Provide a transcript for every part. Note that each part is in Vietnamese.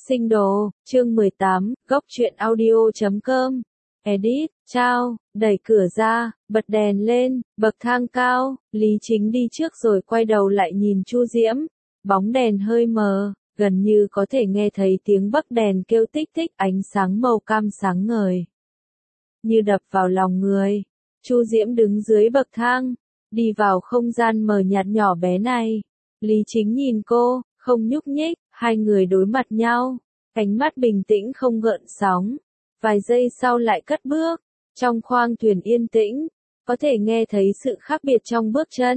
Sinh đồ, chương 18, góc truyện audio.com. Edit, chao, đẩy cửa ra, bật đèn lên, bậc thang cao, Lý Chính đi trước rồi quay đầu lại nhìn Chu Diễm. Bóng đèn hơi mờ, gần như có thể nghe thấy tiếng bắc đèn kêu tích tích, ánh sáng màu cam sáng ngời, như đập vào lòng người. Chu Diễm đứng dưới bậc thang, đi vào không gian mờ nhạt nhỏ bé này. Lý Chính nhìn cô, không nhúc nhích, hai người đối mặt nhau, ánh mắt bình tĩnh không gợn sóng. Vài giây sau lại cất bước, trong khoang thuyền yên tĩnh, có thể nghe thấy sự khác biệt trong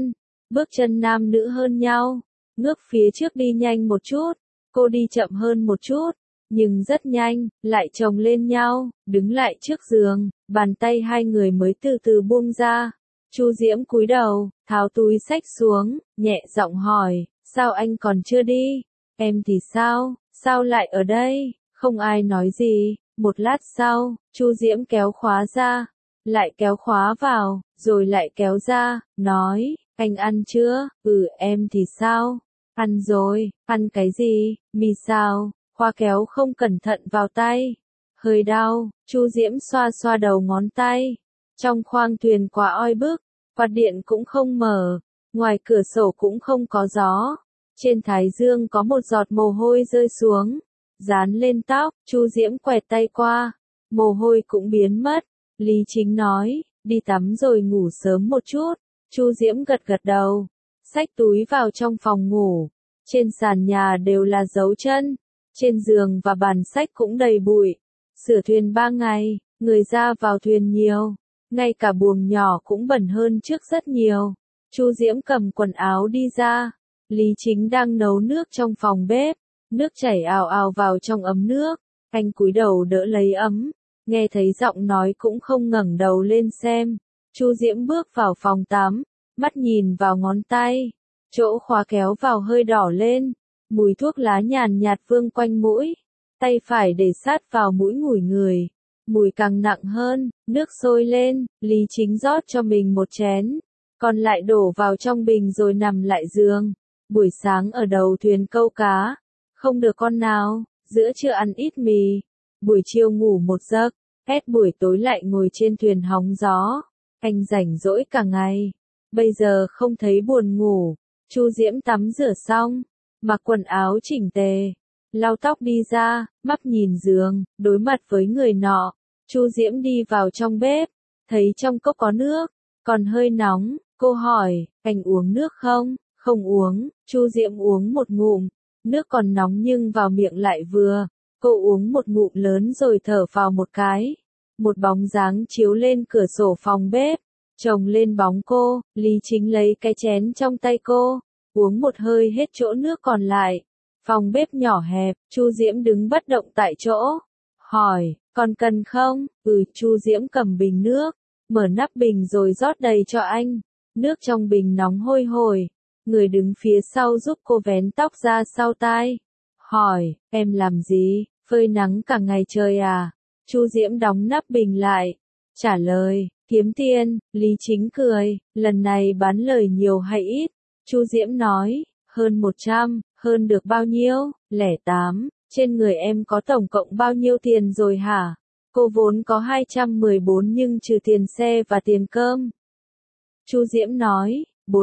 bước chân nam nữ hơn nhau. Ngước phía trước đi nhanh một chút, cô đi chậm hơn một chút, nhưng rất nhanh, lại chồng lên nhau, đứng lại trước giường, bàn tay hai người mới từ từ buông ra. Chu Diễm cúi đầu, tháo túi xách xuống, nhẹ giọng hỏi, sao anh còn chưa đi? Em thì sao, sao lại ở đây? Không ai nói gì. Một lát sau, Chu Diễm kéo khóa ra, lại kéo khóa vào, rồi lại kéo ra, nói, anh ăn chưa? Em thì sao? Ăn rồi. Ăn cái gì? Mì xào. Khóa kéo không cẩn thận vào tay, hơi đau. Chu Diễm xoa xoa đầu ngón tay. Trong khoang thuyền quá oi bức, quạt điện cũng không mở, ngoài cửa sổ cũng không có gió. Trên thái dương có một giọt mồ hôi rơi xuống, dán lên tóc. Chu Diễm quẹt tay qua, mồ hôi cũng biến mất. Lý Chính nói, đi tắm rồi ngủ sớm một chút. Chu Diễm gật gật đầu, xách túi vào trong phòng ngủ. Trên sàn nhà đều là dấu chân, trên giường và bàn sách cũng đầy bụi. Sửa thuyền 3 ngày, người ra vào thuyền nhiều, ngay cả buồng nhỏ cũng bẩn hơn trước rất nhiều. Chu Diễm cầm quần áo đi ra. Lý Chính đang nấu nước trong phòng bếp, nước chảy ào ào vào trong ấm nước. Anh cúi đầu đỡ lấy ấm, nghe thấy giọng nói cũng không ngẩng đầu lên xem. Chu Diễm bước vào phòng tắm, mắt nhìn vào ngón tay, chỗ khóa kéo vào hơi đỏ lên, mùi thuốc lá nhàn nhạt vương quanh mũi. Tay phải để sát vào mũi ngửi người, mùi càng nặng hơn. Nước sôi lên, Lý Chính rót cho mình một chén, còn lại đổ vào trong bình rồi nằm lại giường. Buổi sáng ở đầu thuyền câu cá, không được con nào, giữa trưa ăn ít mì, buổi chiều ngủ một giấc, hết buổi tối lại ngồi trên thuyền hóng gió. Anh rảnh rỗi cả ngày, bây giờ không thấy buồn ngủ. Chu Diễm tắm rửa xong, mặc quần áo chỉnh tề, lau tóc đi ra, mắt nhìn giường, đối mặt với người nọ. Chu Diễm đi vào trong bếp, thấy trong cốc có nước, còn hơi nóng. Cô hỏi, anh uống nước không? Không uống. Chu Diễm uống một ngụm, nước còn nóng nhưng vào miệng lại vừa. Cô uống một ngụm lớn rồi thở phào một cái. Một bóng dáng chiếu lên cửa sổ phòng bếp, chồng lên bóng cô. Lý Chính lấy cái chén trong tay cô, uống một hơi hết chỗ nước còn lại. Phòng bếp nhỏ hẹp, Chu Diễm đứng bất động tại chỗ, hỏi, còn cần không? Chu Diễm cầm bình nước, mở nắp bình rồi rót đầy cho anh. Nước trong bình nóng hôi hổi. Người đứng phía sau giúp cô vén tóc ra sau tai, hỏi, em làm gì? Phơi nắng cả ngày trời à? Chu Diễm đóng nắp bình lại, trả lời, kiếm tiền. Lý Chính cười, lần này bán lời nhiều hay ít? Chu Diễm nói, hơn 100, hơn được bao nhiêu? 08, trên người em có tổng cộng bao nhiêu tiền rồi hả? Cô vốn có 214 nhưng trừ tiền xe và tiền cơm. Chu Diễm nói,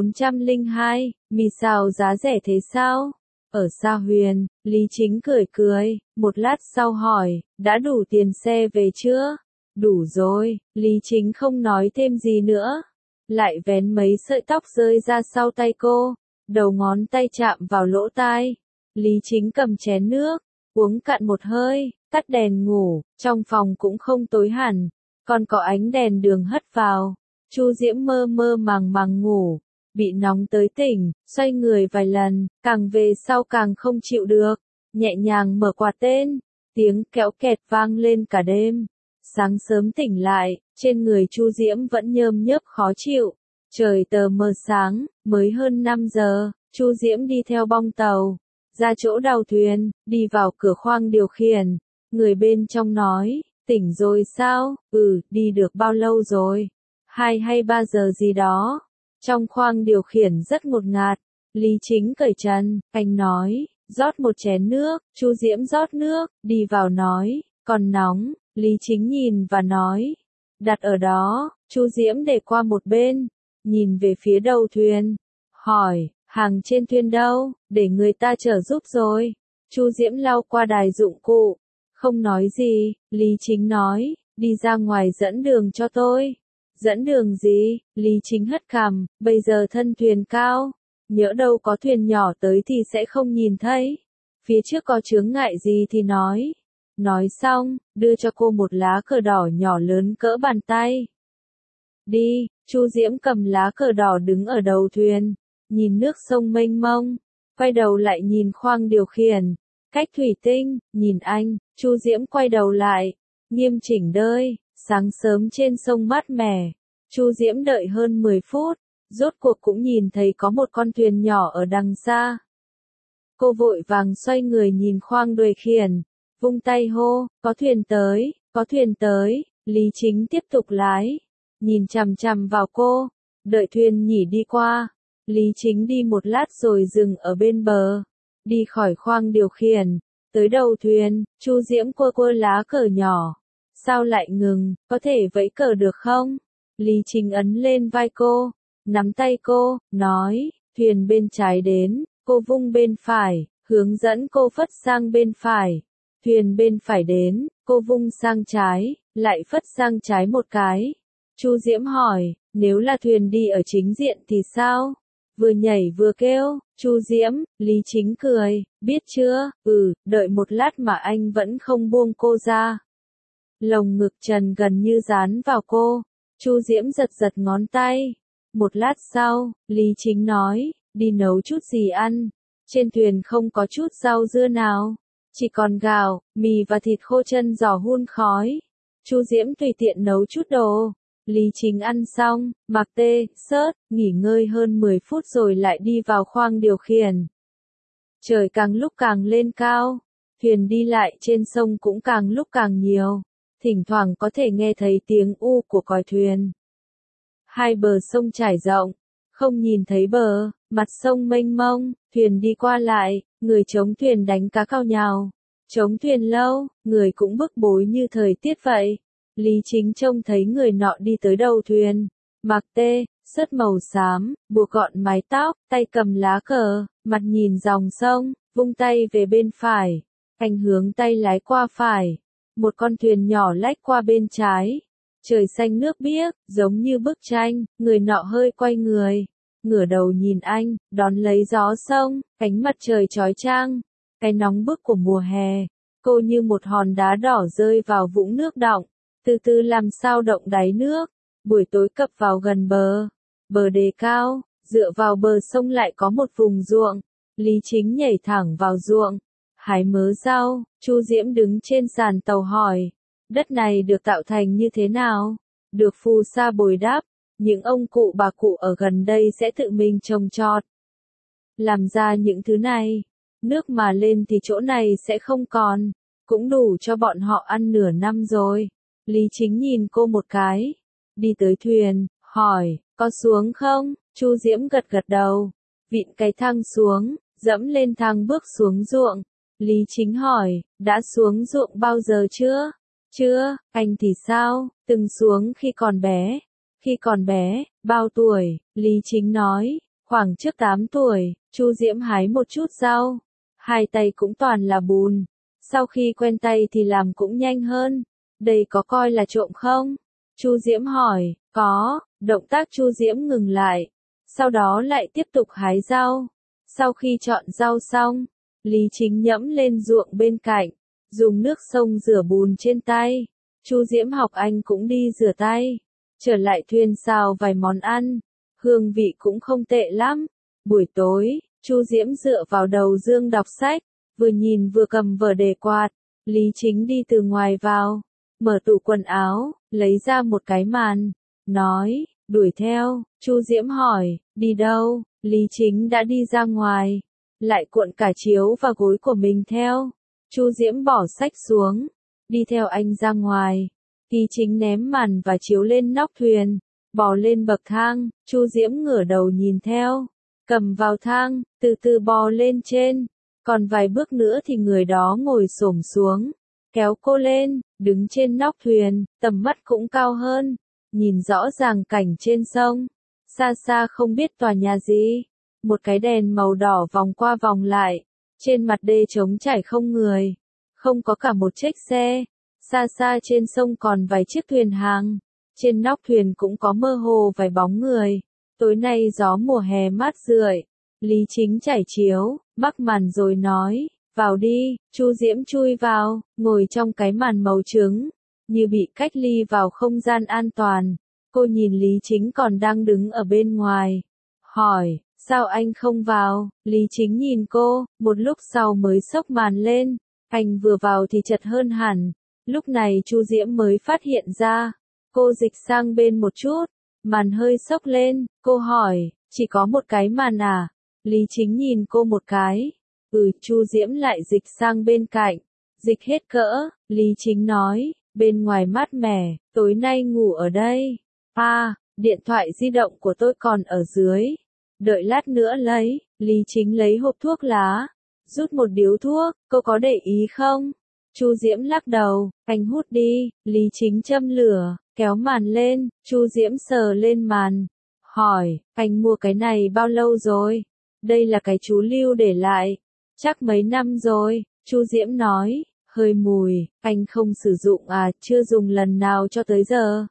402, mì xào giá rẻ thế sao? Ở Sa Huyền. Lý Chính cười cười, một lát sau hỏi, đã đủ tiền xe về chưa? Đủ rồi. Lý Chính không nói thêm gì nữa, lại vén mấy sợi tóc rơi ra sau tay cô, đầu ngón tay chạm vào lỗ tai. Lý Chính cầm chén nước, uống cạn một hơi, tắt đèn ngủ. Trong phòng cũng không tối hẳn, còn có ánh đèn đường hắt vào. Chu Diễm mơ mơ màng màng ngủ, bị nóng tới tỉnh, xoay người vài lần, càng về sau càng không chịu được, nhẹ nhàng mở quạt tên, tiếng kéo kẹt vang lên cả đêm. Sáng sớm tỉnh lại, trên người Chu Diễm vẫn nhơm nhớp khó chịu. Trời tờ mờ sáng, mới hơn 5 giờ, Chu Diễm đi theo bong tàu, ra chỗ đầu thuyền, đi vào cửa khoang điều khiển. Người bên trong nói, tỉnh rồi sao? Đi được bao lâu rồi? 2 hay 3 giờ gì đó. Trong khoang điều khiển rất ngột ngạt. Lý Chính cởi trần, anh nói, rót một chén nước, Chu Diễm rót nước, đi vào nói, còn nóng, Lý Chính nhìn và nói, đặt ở đó, Chu Diễm để qua một bên, nhìn về phía đầu thuyền, hỏi, hàng trên thuyền đâu, để người ta chở giúp rồi. Chu Diễm lau qua đài dụng cụ, không nói gì, Lý Chính nói, đi ra ngoài dẫn đường cho tôi. Dẫn đường gì? Lý Chính hất cằm, bây giờ thân thuyền cao, nhỡ đâu có thuyền nhỏ tới thì sẽ không nhìn thấy. Phía trước có chướng ngại gì thì nói. Nói xong, đưa cho cô một lá cờ đỏ nhỏ lớn cỡ bàn tay. Đi, Chu Diễm cầm lá cờ đỏ đứng ở đầu thuyền, nhìn nước sông mênh mông, quay đầu lại nhìn khoang điều khiển, cách thủy tinh, nhìn anh, Chu Diễm quay đầu lại, nghiêm chỉnh đơi, sáng sớm trên sông mát mẻ. Chu Diễm đợi hơn 10 phút, rốt cuộc cũng nhìn thấy có một con thuyền nhỏ ở đằng xa. Cô vội vàng xoay người nhìn khoang điều khiển, vung tay hô, có thuyền tới, có thuyền tới, Lý Chính tiếp tục lái, nhìn chằm chằm vào cô, đợi thuyền nhỉ đi qua. Lý Chính đi một lát rồi dừng ở bên bờ, đi khỏi khoang điều khiển, tới đầu thuyền, Chu Diễm quơ quơ lá cờ nhỏ. Sao lại ngừng, có thể vẫy cờ được không? Lý Chính ấn lên vai cô, nắm tay cô, nói, thuyền bên trái đến, cô vung bên phải, hướng dẫn cô phất sang bên phải. Thuyền bên phải đến, cô vung sang trái, lại phất sang trái một cái. Chu Diễm hỏi, nếu là thuyền đi ở chính diện thì sao? Vừa nhảy vừa kêu, Chu Diễm, Lý Chính cười, biết chưa, đợi một lát mà anh vẫn không buông cô ra. Lồng ngực Trần gần như dán vào cô, Chu Diễm giật giật ngón tay. Một lát sau, Lý Chính nói, đi nấu chút gì ăn, trên thuyền không có chút rau dưa nào, chỉ còn gạo, mì và thịt khô chân giò hun khói. Chu Diễm tùy tiện nấu chút đồ. Lý Chính ăn xong, mặc t-shirt, nghỉ ngơi hơn 10 phút rồi lại đi vào khoang điều khiển. Trời càng lúc càng lên cao, thuyền đi lại trên sông cũng càng lúc càng nhiều, thỉnh thoảng có thể nghe thấy tiếng u của còi thuyền. Hai bờ sông trải rộng, không nhìn thấy bờ, mặt sông mênh mông, thuyền đi qua lại, người chống thuyền đánh cá cào nhào. Chống thuyền lâu, người cũng bức bối như thời tiết vậy. Lý Chính trông thấy người nọ đi tới đầu thuyền, mặc sớt màu xám, buộc gọn mái tóc, tay cầm lá cờ, mặt nhìn dòng sông, vung tay về bên phải, anh hướng tay lái qua phải, một con thuyền nhỏ lách qua bên trái, trời xanh nước biếc, giống như bức tranh, người nọ hơi quay người, ngửa đầu nhìn anh, đón lấy gió sông, ánh mặt trời chói chang, cái nóng bức của mùa hè, cô như một hòn đá đỏ rơi vào vũng nước đọng. Từ từ làm sao động đáy nước, buổi tối cập vào gần bờ đề cao, dựa vào bờ sông lại có một vùng ruộng, Lý Chính nhảy thẳng vào ruộng, hái mớ rau, Chu Diễm đứng trên sàn tàu hỏi, đất này được tạo thành như thế nào? Được phù sa bồi đắp, những ông cụ bà cụ ở gần đây sẽ tự mình trồng trọt. Làm ra những thứ này, nước mà lên thì chỗ này sẽ không còn, cũng đủ cho bọn họ ăn nửa năm rồi. Lý Chính nhìn cô một cái, đi tới thuyền, hỏi, có xuống không? Chu Diễm gật gật đầu, vịn cái thang xuống, dẫm lên thang bước xuống ruộng. Lý Chính hỏi, đã xuống ruộng bao giờ chưa? Chưa, anh thì sao? Từng xuống khi còn bé. Khi còn bé, bao tuổi? Lý Chính nói, khoảng trước 8 tuổi, Chu Diễm hái một chút rau. Hai tay cũng toàn là bùn. Sau khi quen tay thì làm cũng nhanh hơn. Đây có coi là trộm không? Chu Diễm hỏi, có, động tác Chu Diễm ngừng lại. Sau đó lại tiếp tục hái rau. Sau khi chọn rau xong, Lý Chính nhẫm lên ruộng bên cạnh, dùng nước sông rửa bùn trên tay. Chu Diễm học anh cũng đi rửa tay. Trở lại thuyền xào vài món ăn, hương vị cũng không tệ lắm. Buổi tối, Chu Diễm dựa vào đầu giường đọc sách, vừa nhìn vừa cầm vở đề quạt. Lý Chính đi từ ngoài vào, mở tủ quần áo, lấy ra một cái màn, nói, đuổi theo. Chu Diễm hỏi, đi đâu? Lý Chính đã đi ra ngoài, lại cuộn cả chiếu và gối của mình theo. Chu Diễm bỏ sách xuống, đi theo anh ra ngoài. Lý Chính ném màn và chiếu lên nóc thuyền, bò lên bậc thang. Chu Diễm ngửa đầu nhìn theo, cầm vào thang, từ từ bò lên trên. Còn vài bước nữa thì người đó ngồi xổm xuống, kéo cô lên, đứng trên nóc thuyền, tầm mắt cũng cao hơn, nhìn rõ ràng cảnh trên sông. Xa xa không biết tòa nhà gì, một cái đèn màu đỏ vòng qua vòng lại, trên mặt đê trống trải không người, không có cả một chiếc xe. Xa xa trên sông còn vài chiếc thuyền hàng, trên nóc thuyền cũng có mơ hồ vài bóng người. Tối nay gió mùa hè mát rượi, Lý Chính trải chiếu, mắc màn rồi nói, vào đi. Chu Diễm chui vào, ngồi trong cái màn màu trứng, như bị cách ly vào không gian an toàn. Cô nhìn Lý Chính còn đang đứng ở bên ngoài, hỏi, sao anh không vào? Lý Chính nhìn cô, một lúc sau mới xốc màn lên, anh vừa vào thì chật hơn hẳn. Lúc này Chu Diễm mới phát hiện ra, cô dịch sang bên một chút, màn hơi xốc lên, cô hỏi, chỉ có một cái màn à? Lý Chính nhìn cô một cái, Chu Diễm lại dịch sang bên cạnh, dịch hết cỡ. Lý Chính nói, bên ngoài mát mẻ, tối nay ngủ ở đây. Điện thoại di động của tôi còn ở dưới, đợi lát nữa lấy. Lý Chính lấy hộp thuốc lá, rút một điếu thuốc, cô có để ý không? Chu Diễm lắc đầu, anh hút đi. Lý Chính châm lửa, kéo màn lên, Chu Diễm sờ lên màn, hỏi, anh mua cái này bao lâu rồi? Đây là cái chú Lưu để lại, chắc mấy năm rồi. Chu Diễm nói, hơi mùi, anh không sử dụng à? Chưa dùng lần nào cho tới giờ.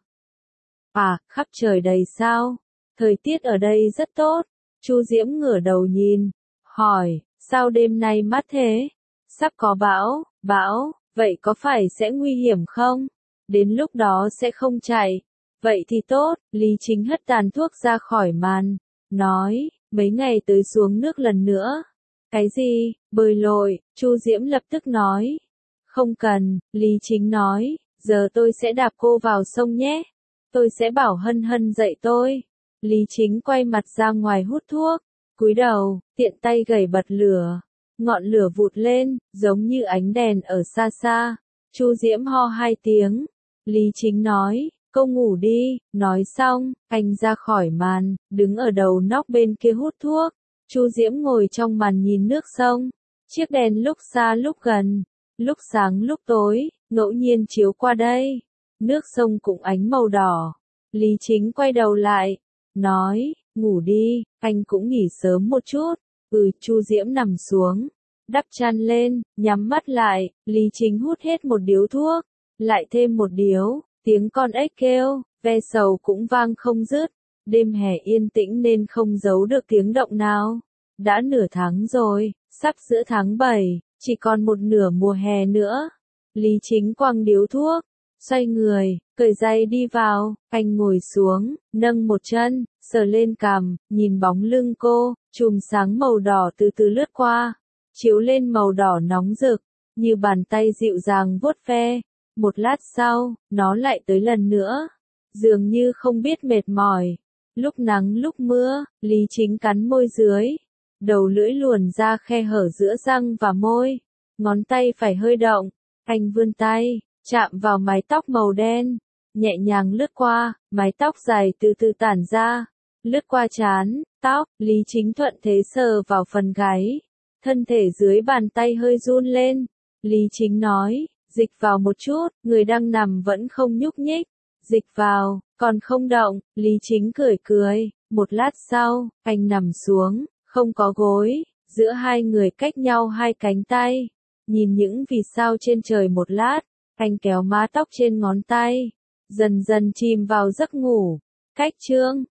Khắp trời đầy sao? Thời tiết ở đây rất tốt. Chu Diễm ngửa đầu nhìn, hỏi, sao đêm nay mát thế? Sắp có bão, vậy có phải sẽ nguy hiểm không? Đến lúc đó sẽ không chạy. Vậy thì tốt. Lý Chính hất tàn thuốc ra khỏi màn, nói, mấy ngày tới xuống nước lần nữa. Cái gì? Bơi lội? Chu Diễm lập tức nói, không cần. Lý Chính nói, giờ tôi sẽ đạp cô vào sông nhé. Tôi sẽ bảo Hân Hân dạy tôi. Lý Chính quay mặt ra ngoài hút thuốc, cúi đầu, tiện tay gẩy bật lửa. Ngọn lửa vụt lên, giống như ánh đèn ở xa xa. Chu Diễm ho 2 tiếng. Lý Chính nói, cô ngủ đi. Nói xong, anh ra khỏi màn, đứng ở đầu nóc bên kia hút thuốc. Chu Diễm ngồi trong màn nhìn nước sông. Chiếc đèn lúc xa lúc gần, lúc sáng lúc tối, ngẫu nhiên chiếu qua đây. Nước sông cũng ánh màu đỏ. Lý Chính quay đầu lại, nói, ngủ đi, anh cũng nghỉ sớm một chút. Chu Diễm nằm xuống, đắp chăn lên, nhắm mắt lại. Lý Chính hút hết một điếu thuốc, lại thêm một điếu, tiếng con ếch kêu, ve sầu cũng vang không dứt. Đêm hè yên tĩnh nên không giấu được tiếng động nào. Đã nửa tháng rồi, sắp giữa tháng 7, chỉ còn một nửa mùa hè nữa. Lý Chính quăng điếu thuốc, xoay người, cởi giày đi vào. Anh ngồi xuống, nâng một chân, sờ lên cằm, nhìn bóng lưng cô. Chùm sáng màu đỏ từ từ lướt qua, chiếu lên màu đỏ nóng rực, như bàn tay dịu dàng vuốt ve. Một lát sau, nó lại tới lần nữa, dường như không biết mệt mỏi. Lúc nắng lúc mưa, Lý Chính cắn môi dưới, đầu lưỡi luồn ra khe hở giữa răng và môi, ngón tay phải hơi động. Anh vươn tay, chạm vào mái tóc màu đen, nhẹ nhàng lướt qua. Mái tóc dài từ từ tản ra, lướt qua trán, tóc. Lý Chính thuận thế sờ vào phần gáy, thân thể dưới bàn tay hơi run lên. Lý Chính nói, dịch vào một chút. Người đang nằm vẫn không nhúc nhích, dịch vào, còn không động. Lý Chính cười cười. Một lát sau, anh nằm xuống, không có gối, giữa hai người cách nhau 2 cánh tay, nhìn những vì sao trên trời một lát. Anh kéo mái tóc trên ngón tay, dần dần chìm vào giấc ngủ. Cách chương